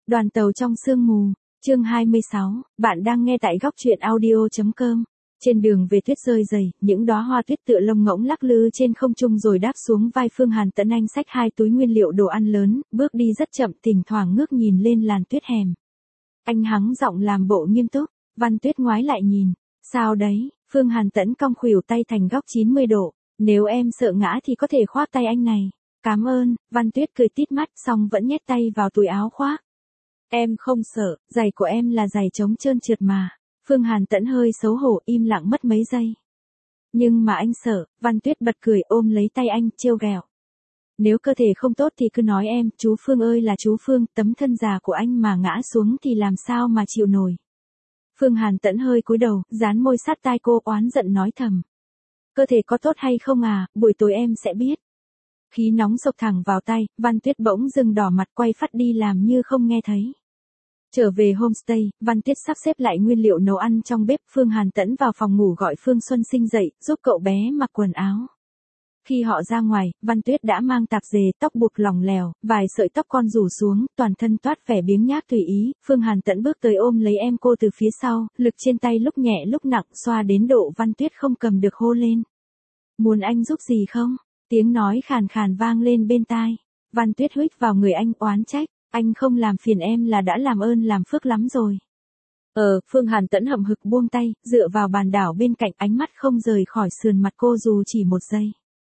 Đoàn tàu trong sương mù, chương 26, bạn đang nghe tại góc truyện audio.com. Trên đường về tuyết rơi dày, những đóa hoa tuyết tựa lông ngỗng lắc lư trên không trung rồi đáp xuống vai Phương Hàn Tẫn. Anh xách 2 túi nguyên liệu đồ ăn lớn, bước đi rất chậm, thỉnh thoảng ngước nhìn lên làn tuyết hẻm. Anh hắng giọng làm bộ nghiêm túc, Văn Tuyết ngoái lại nhìn. Sao đấy? Phương Hàn Tẫn cong khuỷu tay thành góc 90 độ. Nếu em sợ ngã thì có thể khoác tay anh này. Cảm ơn, Văn Tuyết cười tít mắt xong vẫn nhét tay vào túi áo khoác. Em không sợ, giày của em là giày chống trơn trượt mà. Phương Hàn Tẫn hơi xấu hổ im lặng mất mấy giây. Nhưng mà anh sợ, Văn Tuyết bật cười ôm lấy tay anh trêu ghẹo. Nếu cơ thể không tốt thì cứ nói em, chú Phương ơi là chú Phương, tấm thân già của anh mà ngã xuống thì làm sao mà chịu nổi. Phương Hàn Tẫn hơi cúi đầu, dán môi sát tai cô oán giận nói thầm. Cơ thể có tốt hay không à, buổi tối em sẽ biết. Khí nóng sộc thẳng vào tay, Văn Tuyết bỗng dừng đỏ mặt quay phắt đi làm như không nghe thấy. Trở về homestay, Văn Tuyết sắp xếp lại nguyên liệu nấu ăn trong bếp. Phương Hàn Tẫn vào phòng ngủ gọi Phương Xuân Sinh dậy, giúp cậu bé mặc quần áo. Khi họ ra ngoài, Văn Tuyết đã mang tạp dề, tóc buộc lỏng lẻo, vài sợi tóc con rủ xuống, toàn thân toát vẻ biếng nhác tùy ý. Phương Hàn Tẫn bước tới ôm lấy em cô từ phía sau, lực trên tay lúc nhẹ lúc nặng, xoa đến độ Văn Tuyết không cầm được hô lên. Muốn anh giúp gì không? Tiếng nói khàn khàn vang lên bên tai. Văn Tuyết huých vào người anh oán trách. Anh không làm phiền em là đã làm ơn làm phước lắm rồi. Phương Hàn Tẫn hậm hực buông tay, dựa vào bàn đảo bên cạnh, ánh mắt không rời khỏi sườn mặt cô dù chỉ một giây.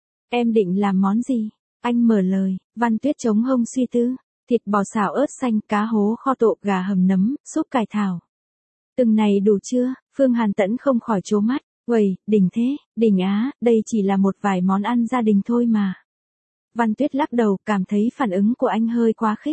Em định làm món gì? Anh mở lời. Văn Tuyết chống hông suy tư. Thịt bò xào ớt xanh, cá hố kho tộ, gà hầm nấm, súp cải thảo. Từng này đủ chưa? Phương Hàn Tẫn không khỏi trố mắt. Uầy, đỉnh thế, đỉnh á, đây chỉ là một vài món ăn gia đình thôi mà. Văn Tuyết lắc đầu, cảm thấy phản ứng của anh hơi quá khích.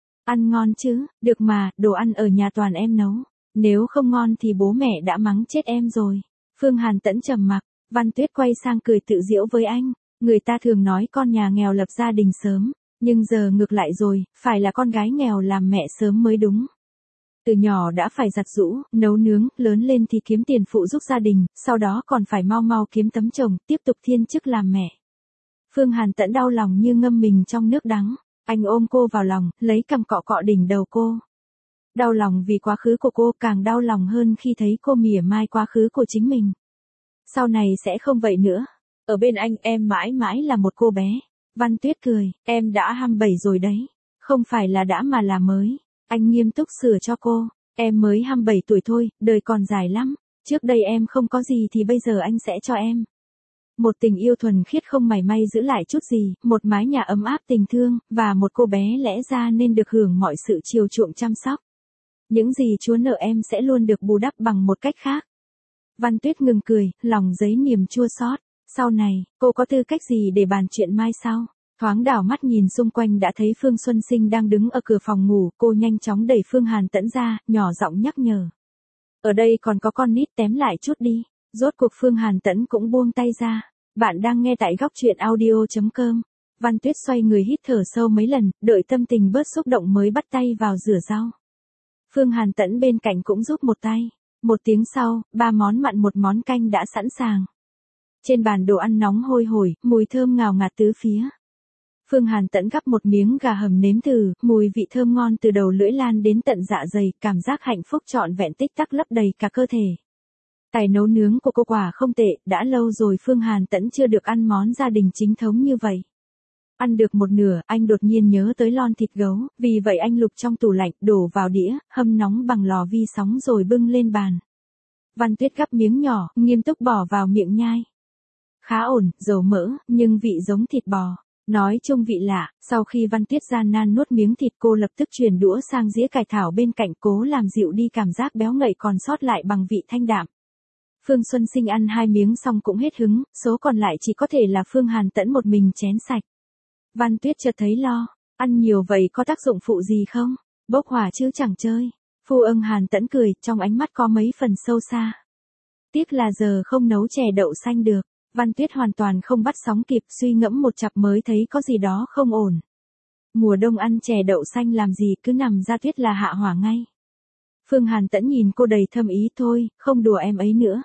Ăn ngon chứ, được mà, đồ ăn ở nhà toàn em nấu. Nếu không ngon thì bố mẹ đã mắng chết em rồi. Phương Hàn Tẫn trầm mặc. Văn Tuyết quay sang cười tự giễu với anh. Người ta thường nói con nhà nghèo lập gia đình sớm. Nhưng giờ ngược lại rồi, phải là con gái nghèo làm mẹ sớm mới đúng. Từ nhỏ đã phải giặt giũ, nấu nướng, lớn lên thì kiếm tiền phụ giúp gia đình, sau đó còn phải mau mau kiếm tấm chồng, tiếp tục thiên chức làm mẹ. Phương Hàn Tẫn đau lòng như ngâm mình trong nước đắng. Anh ôm cô vào lòng, lấy cằm cọ cọ đỉnh đầu cô. Đau lòng vì quá khứ của cô, càng đau lòng hơn khi thấy cô mỉa mai quá khứ của chính mình. Sau này sẽ không vậy nữa. Ở bên anh em mãi mãi là một cô bé. Văn Tuyết cười, em đã 27 rồi đấy. Không phải là đã mà là mới. Anh nghiêm túc sửa cho cô. Em mới 27 tuổi thôi, đời còn dài lắm. Trước đây em không có gì thì bây giờ anh sẽ cho em. Một tình yêu thuần khiết không mảy may giữ lại chút gì, một mái nhà ấm áp tình thương, và một cô bé lẽ ra nên được hưởng mọi sự chiều chuộng chăm sóc. Những gì Chúa nợ em sẽ luôn được bù đắp bằng một cách khác. Văn Tuyết ngừng cười, lòng dấy niềm chua xót. Sau này, cô có tư cách gì để bàn chuyện mai sau? Thoáng đảo mắt nhìn xung quanh đã thấy Phương Xuân Sinh đang đứng ở cửa phòng ngủ, cô nhanh chóng đẩy Phương Hàn Tẫn ra, nhỏ giọng nhắc nhở. Ở đây còn có con nít, tém lại chút đi. Rốt cuộc Phương Hàn Tẫn cũng buông tay ra. Bạn đang nghe tại góc truyện audio.com. Văn Tuyết xoay người hít thở sâu mấy lần, đợi tâm tình bớt xúc động mới bắt tay vào rửa rau. Phương Hàn Tẫn bên cạnh cũng giúp một tay. Một tiếng sau, 3 món mặn một món canh đã sẵn sàng. Trên bàn đồ ăn nóng hôi hổi, mùi thơm ngào ngạt tứ phía. Phương Hàn Tẫn gắp một miếng gà hầm nếm thử, mùi vị thơm ngon từ đầu lưỡi lan đến tận dạ dày, cảm giác hạnh phúc trọn vẹn tích tắc lấp đầy cả cơ thể. Tài nấu nướng của cô quả không tệ, đã lâu rồi Phương Hàn Tẫn chưa được ăn món gia đình chính thống như vậy. Ăn được một nửa, anh đột nhiên nhớ tới lon thịt gấu, vì vậy anh lục trong tủ lạnh, đổ vào đĩa, hâm nóng bằng lò vi sóng rồi bưng lên bàn. Văn Tuyết gắp miếng nhỏ, nghiêm túc bỏ vào miệng nhai. Khá ổn, dầu mỡ, nhưng vị giống thịt bò. Nói chung vị lạ, sau khi Văn Tuyết gian nan nuốt miếng thịt cô lập tức chuyển đũa sang dĩa cải thảo bên cạnh cố làm dịu đi cảm giác béo ngậy còn sót lại bằng vị thanh đạm. Phương Xuân Sinh ăn 2 miếng xong cũng hết hứng, số còn lại chỉ có thể là Phương Hàn Tẫn một mình chén sạch. Văn Tuyết chợt thấy lo, ăn nhiều vậy có tác dụng phụ gì không? Bốc hỏa chứ chẳng chơi. Phu Ưng Hàn Tẫn cười, trong ánh mắt có mấy phần sâu xa. Tiếc là giờ không nấu chè đậu xanh được. Văn Tuyết hoàn toàn không bắt sóng kịp, suy ngẫm một chặp mới thấy có gì đó không ổn. Mùa đông ăn chè đậu xanh làm gì, cứ nằm ra tuyết là hạ hỏa ngay. Phương Hàn Tẫn nhìn cô đầy thâm ý, thôi, không đùa em ấy nữa.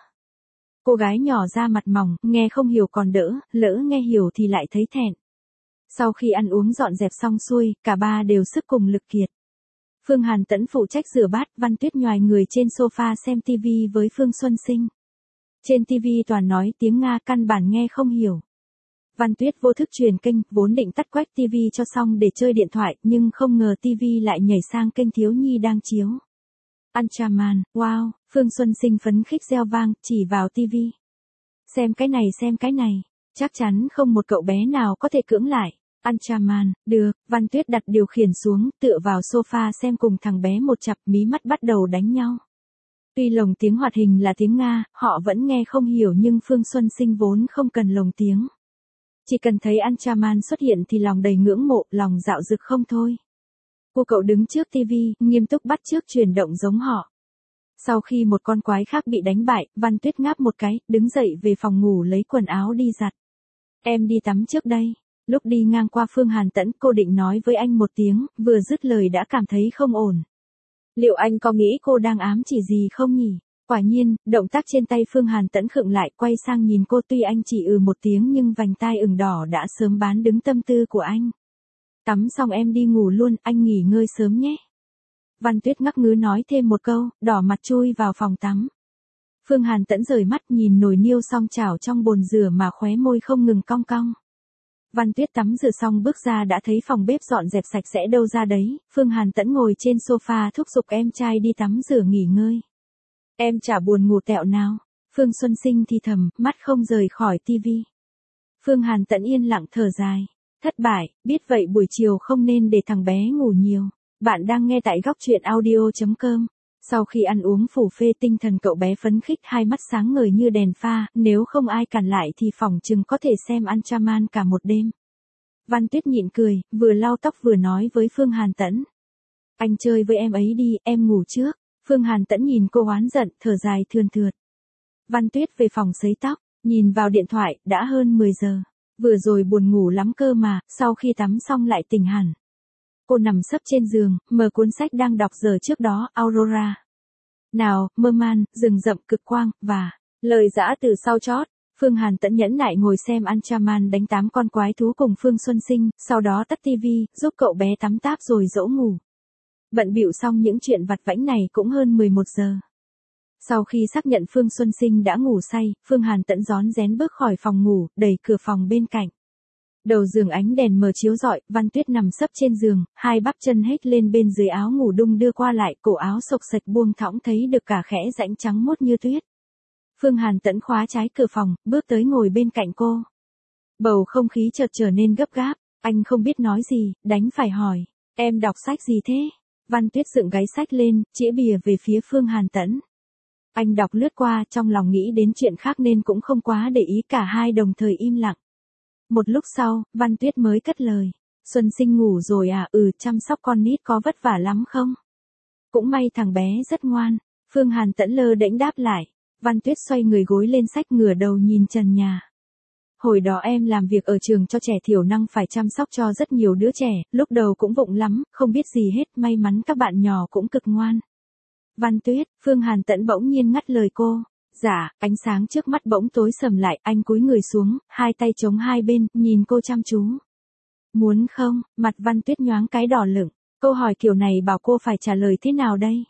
Cô gái nhỏ da mặt mỏng, nghe không hiểu còn đỡ, lỡ nghe hiểu thì lại thấy thẹn. Sau khi ăn uống dọn dẹp xong xuôi, cả ba đều sức cùng lực kiệt. Phương Hàn Tẫn phụ trách rửa bát, Văn Tuyết nhoài người trên sofa xem TV với Phương Xuân Sinh. Trên TV toàn nói tiếng Nga căn bản nghe không hiểu. Văn Tuyết vô thức truyền kênh, vốn định tắt quách TV cho xong để chơi điện thoại, nhưng không ngờ TV lại nhảy sang kênh thiếu nhi đang chiếu. Ultraman, wow, Phương Xuân Sinh phấn khích reo vang, chỉ vào TV. Xem cái này, chắc chắn không một cậu bé nào có thể cưỡng lại. Ultraman, được, Văn Tuyết đặt điều khiển xuống, tựa vào sofa xem cùng thằng bé một chặp, mí mắt bắt đầu đánh nhau. Tuy lồng tiếng hoạt hình là tiếng Nga, họ vẫn nghe không hiểu nhưng Phương Xuân Sinh vốn không cần lồng tiếng. Chỉ cần thấy Ultraman xuất hiện thì lòng đầy ngưỡng mộ, lòng dạo dực không thôi. Cô cậu đứng trước TV, nghiêm túc bắt chước chuyển động giống họ. Sau khi một con quái khác bị đánh bại, Văn Tuyết ngáp một cái, đứng dậy về phòng ngủ lấy quần áo đi giặt. Em đi tắm trước đây. Lúc đi ngang qua Phương Hàn Tẫn, cô định nói với anh một tiếng, vừa dứt lời đã cảm thấy không ổn. Liệu anh có nghĩ cô đang ám chỉ gì không nhỉ? Quả nhiên, động tác trên tay Phương Hàn Tẫn khựng lại, quay sang nhìn cô, tuy anh chỉ một tiếng nhưng vành tai ửng đỏ đã sớm bán đứng tâm tư của anh. Tắm xong em đi ngủ luôn, anh nghỉ ngơi sớm nhé. Văn Tuyết ngắc ngứ nói thêm một câu, đỏ mặt chui vào phòng tắm. Phương Hàn Tẫn rời mắt nhìn nồi niêu song chảo trong bồn rửa mà khóe môi không ngừng cong cong. Văn Tuyết tắm rửa xong bước ra đã thấy phòng bếp dọn dẹp sạch sẽ đâu ra đấy, Phương Hàn Tẫn ngồi trên sofa thúc giục em trai đi tắm rửa nghỉ ngơi. Em chả buồn ngủ tẹo nào. Phương Xuân Sinh thì thầm, mắt không rời khỏi tivi. Phương Hàn Tẫn yên lặng thở dài. Thất bại, biết vậy buổi chiều không nên để thằng bé ngủ nhiều. Bạn đang nghe tại góc truyện audio.com. Sau khi ăn uống phủ phê tinh thần cậu bé phấn khích, hai mắt sáng ngời như đèn pha, nếu không ai cản lại thì phỏng chừng có thể xem Ultraman cả một đêm. Văn Tuyết nhịn cười, vừa lau tóc vừa nói với Phương Hàn Tẫn. Anh chơi với em ấy đi, em ngủ trước. Phương Hàn Tẫn nhìn cô oán giận, thở dài thườn thượt. Văn Tuyết về phòng sấy tóc, nhìn vào điện thoại, đã hơn 10 giờ. Vừa rồi buồn ngủ lắm cơ mà, sau khi tắm xong lại tỉnh hẳn. Cô nằm sấp trên giường, mở cuốn sách đang đọc giờ trước đó, Aurora. Nào, mơ man, rừng rậm cực quang, và lời dã từ sau chót. Phương Hàn Tẫn nhẫn nại ngồi xem Ultraman đánh 8 con quái thú cùng Phương Xuân Sinh, sau đó tắt tivi, giúp cậu bé tắm táp rồi dỗ ngủ. Bận bịu xong những chuyện vặt vãnh này cũng hơn 11 giờ. Sau khi xác nhận Phương Xuân Sinh đã ngủ say, Phương Hàn Tẫn rón rén bước khỏi phòng ngủ, đẩy cửa phòng bên cạnh. Đầu giường ánh đèn mờ chiếu rọi, Văn Tuyết nằm sấp trên giường, hai bắp chân hết lên bên dưới áo ngủ đung đưa qua lại, cổ áo xộc xệch buông thõng thấy được cả khẽ rãnh trắng muốt như tuyết. Phương Hàn Tẫn khóa trái cửa phòng, bước tới ngồi bên cạnh cô. Bầu không khí chợt trở nên gấp gáp, anh không biết nói gì, đành phải hỏi, em đọc sách gì thế? Văn Tuyết dựng gáy sách lên, chĩa bìa về phía Phương Hàn Tẫn. Anh đọc lướt qua, trong lòng nghĩ đến chuyện khác nên cũng không quá để ý, cả hai đồng thời im lặng. Một lúc sau, Văn Tuyết mới cất lời. Xuân Sinh ngủ rồi à? Chăm sóc con nít có vất vả lắm không? Cũng may thằng bé rất ngoan. Phương Hàn Tẫn lơ đễnh đáp lại. Văn Tuyết xoay người gối lên sách, ngửa đầu nhìn trần nhà. Hồi đó em làm việc ở trường cho trẻ thiểu năng, phải chăm sóc cho rất nhiều đứa trẻ, lúc đầu cũng vụng lắm, không biết gì hết, may mắn các bạn nhỏ cũng cực ngoan. Văn Tuyết, Phương Hàn Tẫn bỗng nhiên ngắt lời cô. Dạ, ánh sáng trước mắt bỗng tối sầm lại, anh cúi người xuống, hai tay chống hai bên, nhìn cô chăm chú. Muốn không? Mặt Văn Tuyết nhoáng cái đỏ lửng. Câu hỏi kiểu này bảo cô phải trả lời thế nào đây?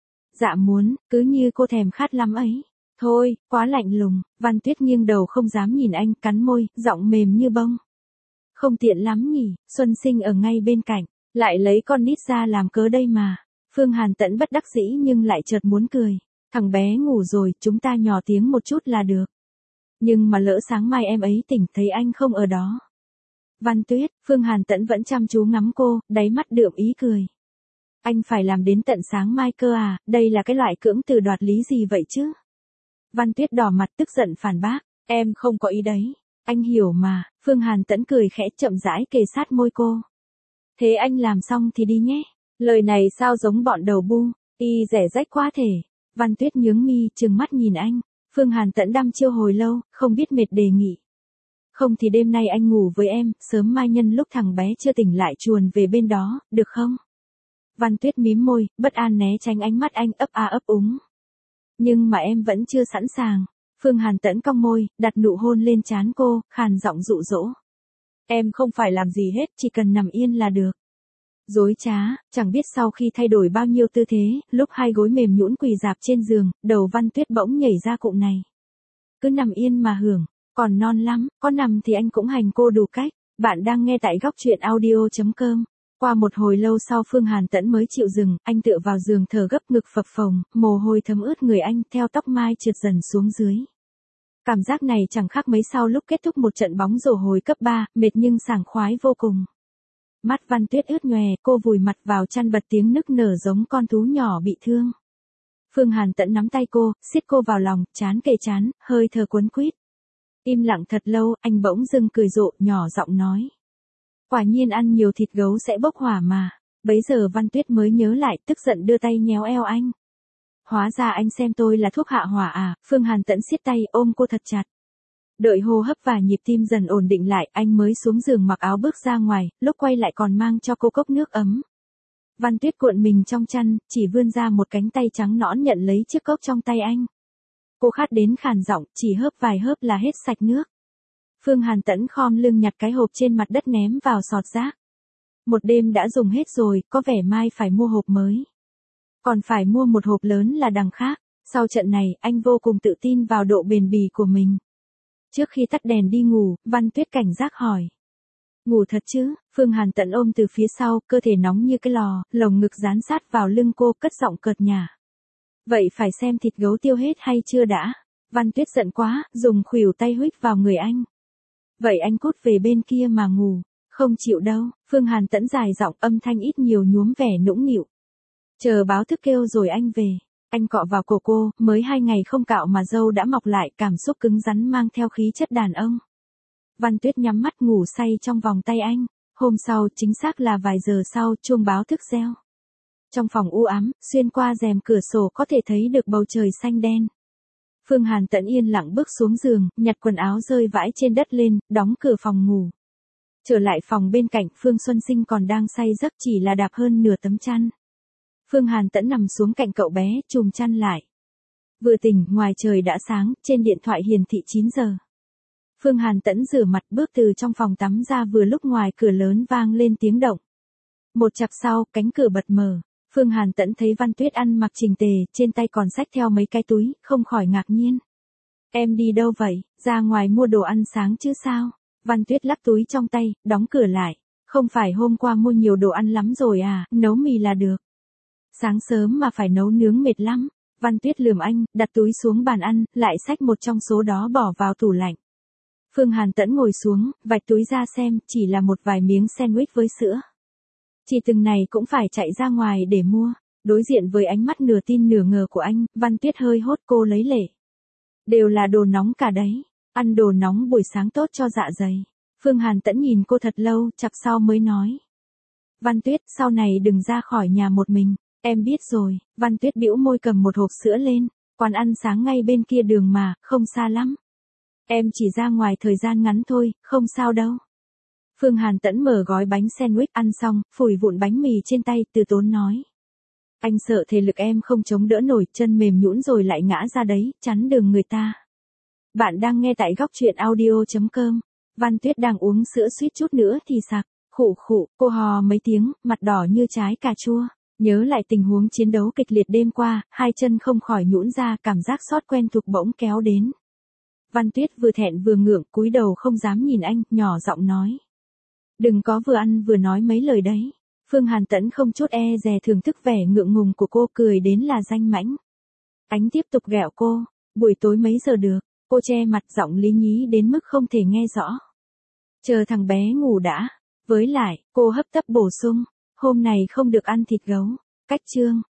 Dạ muốn, cứ như cô thèm khát lắm ấy. Thôi, quá lạnh lùng. Văn Tuyết nghiêng đầu không dám nhìn anh, cắn môi, giọng mềm như bông. Không tiện lắm nhỉ, Xuân Sinh ở ngay bên cạnh, lại lấy con nít ra làm cớ đây mà. Phương Hàn Tẫn bất đắc dĩ nhưng lại chợt muốn cười. Thằng bé ngủ rồi, chúng ta nhỏ tiếng một chút là được. Nhưng mà lỡ sáng mai em ấy tỉnh thấy anh không ở đó. Văn Tuyết, Phương Hàn Tẫn vẫn chăm chú ngắm cô, đáy mắt đượm ý cười. Anh phải làm đến tận sáng mai cơ à, đây là cái loại cưỡng từ đoạt lý gì vậy chứ? Văn Tuyết đỏ mặt tức giận phản bác, em không có ý đấy. Anh hiểu mà. Phương Hàn Tẫn cười khẽ chậm rãi kề sát môi cô. Thế anh làm xong thì đi nhé. Lời này sao giống bọn đầu bu, y rẻ rách quá thể. Văn Tuyết nhướng mi, trừng mắt nhìn anh. Phương Hàn Tẫn đăm chiêu hồi lâu, không biết mệt đề nghị. Không thì đêm nay anh ngủ với em, sớm mai nhân lúc thằng bé chưa tỉnh lại chuồn về bên đó, được không? Văn Tuyết mím môi, bất an né tránh ánh mắt anh, ấp a ấp úng. Nhưng mà em vẫn chưa sẵn sàng. Phương Hàn Tẫn cong môi, đặt nụ hôn lên trán cô, khàn giọng dụ dỗ. Em không phải làm gì hết, chỉ cần nằm yên là được. Dối trá, chẳng biết sau khi thay đổi bao nhiêu tư thế, lúc hai gối mềm nhũn quỳ dạp trên giường, đầu Văn Tuyết bỗng nhảy ra cụm này. Cứ nằm yên mà hưởng, còn non lắm, có nằm thì anh cũng hành cô đủ cách. Bạn đang nghe tại góc truyện audio.com. Qua một hồi lâu sau Phương Hàn Tẫn mới chịu dừng, anh tựa vào giường thở gấp, ngực phập phồng, mồ hôi thấm ướt người anh, theo tóc mai trượt dần xuống dưới. Cảm giác này chẳng khác mấy sau lúc kết thúc một trận bóng rổ hồi cấp 3, mệt nhưng sảng khoái vô cùng. Mắt Văn Tuyết ướt nhòe, cô vùi mặt vào chăn bật tiếng nức nở giống con thú nhỏ bị thương. Phương Hàn Tẫn nắm tay cô, siết cô vào lòng, trán kề trán, hơi thở cuốn quýt. Im lặng thật lâu, anh bỗng dưng cười rộ, nhỏ giọng nói. Quả nhiên ăn nhiều thịt gấu sẽ bốc hỏa mà. Bấy giờ Văn Tuyết mới nhớ lại, tức giận đưa tay nhéo eo anh. Hóa ra anh xem tôi là thuốc hạ hỏa à? Phương Hàn Tẫn siết tay ôm cô thật chặt. Đợi hô hấp và nhịp tim dần ổn định lại, anh mới xuống giường mặc áo bước ra ngoài, lúc quay lại còn mang cho cô cốc nước ấm. Văn Tuyết cuộn mình trong chăn, chỉ vươn ra một cánh tay trắng nõn nhận lấy chiếc cốc trong tay anh. Cô khát đến khàn giọng, chỉ hớp vài hớp là hết sạch nước. Phương Hàn Tẫn khom lưng nhặt cái hộp trên mặt đất ném vào sọt rác. Một đêm đã dùng hết rồi, có vẻ mai phải mua hộp mới. Còn phải mua một hộp lớn là đằng khác. Sau trận này, anh vô cùng tự tin vào độ bền bỉ của mình. Trước khi tắt đèn đi ngủ, Văn Tuyết cảnh giác hỏi. Ngủ thật chứ? Phương Hàn Tẫn ôm từ phía sau, cơ thể nóng như cái lò, lồng ngực dán sát vào lưng cô, cất giọng cợt nhả. Vậy phải xem thịt gấu tiêu hết hay chưa đã? Văn Tuyết giận quá, dùng khuỷu tay huých vào người anh. Vậy anh cút về bên kia mà ngủ. Không chịu đâu. Phương Hàn Tẫn dài giọng, âm thanh ít nhiều nhuốm vẻ nũng nịu. Chờ báo thức kêu rồi anh về. Anh cọ vào cổ cô, mới 2 ngày không cạo mà râu đã mọc lại, cảm xúc cứng rắn mang theo khí chất đàn ông. Văn Tuyết nhắm mắt ngủ say trong vòng tay anh. Hôm sau, chính xác là vài giờ sau, chuông báo thức reo. Trong phòng u ám, xuyên qua rèm cửa sổ có thể thấy được bầu trời xanh đen. Phương Hàn Tẫn yên lặng bước xuống giường, nhặt quần áo rơi vãi trên đất lên, đóng cửa phòng ngủ. Trở lại phòng bên cạnh, Phương Xuân Sinh còn đang say giấc, chỉ là đạp hơn nửa tấm chăn. Phương Hàn Tẫn nằm xuống cạnh cậu bé, chùm chăn lại. Vừa tỉnh, ngoài trời đã sáng, trên điện thoại hiển thị 9 giờ. Phương Hàn Tẫn rửa mặt bước từ trong phòng tắm ra, vừa lúc ngoài cửa lớn vang lên tiếng động. Một chặp sau, cánh cửa bật mở. Phương Hàn Tẫn thấy Văn Tuyết ăn mặc chỉnh tề, trên tay còn xách theo mấy cái túi, không khỏi ngạc nhiên. Em đi đâu vậy? Ra ngoài mua đồ ăn sáng chứ sao? Văn Tuyết lắc túi trong tay, đóng cửa lại. Không phải hôm qua mua nhiều đồ ăn lắm rồi à, nấu mì là được. Sáng sớm mà phải nấu nướng mệt lắm. Văn Tuyết lườm anh, đặt túi xuống bàn ăn, lại xách một trong số đó bỏ vào tủ lạnh. Phương Hàn Tẫn ngồi xuống, vạch túi ra xem, chỉ là một vài miếng sandwich với sữa. Chỉ từng này cũng phải chạy ra ngoài để mua. Đối diện với ánh mắt nửa tin nửa ngờ của anh, Văn Tuyết hơi hốt, cô lấy lệ. Đều là đồ nóng cả đấy. Ăn đồ nóng buổi sáng tốt cho dạ dày. Phương Hàn Tẫn nhìn cô thật lâu, chặp sau mới nói. Văn Tuyết, sau này đừng ra khỏi nhà một mình. Em biết rồi. Văn Tuyết bĩu môi cầm một hộp sữa lên. Quán ăn sáng ngay bên kia đường mà, không xa lắm. Em chỉ ra ngoài thời gian ngắn thôi, không sao đâu. Phương Hàn Tẫn mở gói bánh sandwich ăn xong, phủi vụn bánh mì trên tay, từ tốn nói. Anh sợ thể lực em không chống đỡ nổi, chân mềm nhũn rồi lại ngã ra đấy, chắn đường người ta. Bạn đang nghe tại góc truyện audio.com. Văn Tuyết đang uống sữa suýt chút nữa thì sặc. Khụ khụ, cô hò mấy tiếng, mặt đỏ như trái cà chua. Nhớ lại tình huống chiến đấu kịch liệt đêm qua, hai chân không khỏi nhũn ra, cảm giác xót quen thuộc bỗng kéo đến. Văn Tuyết vừa thẹn vừa ngượng, cúi đầu không dám nhìn anh, nhỏ giọng nói. Đừng có vừa ăn vừa nói mấy lời đấy. Phương Hàn Tẫn không chút e dè thưởng thức vẻ ngượng ngùng của cô, cười đến là danh mãnh. Anh tiếp tục ghẹo cô. Buổi tối mấy giờ được? Cô che mặt, giọng lý nhí đến mức không thể nghe rõ. Chờ thằng bé ngủ đã. Với lại, cô hấp tấp bổ sung. Hôm này không được ăn thịt gấu. Cách chương.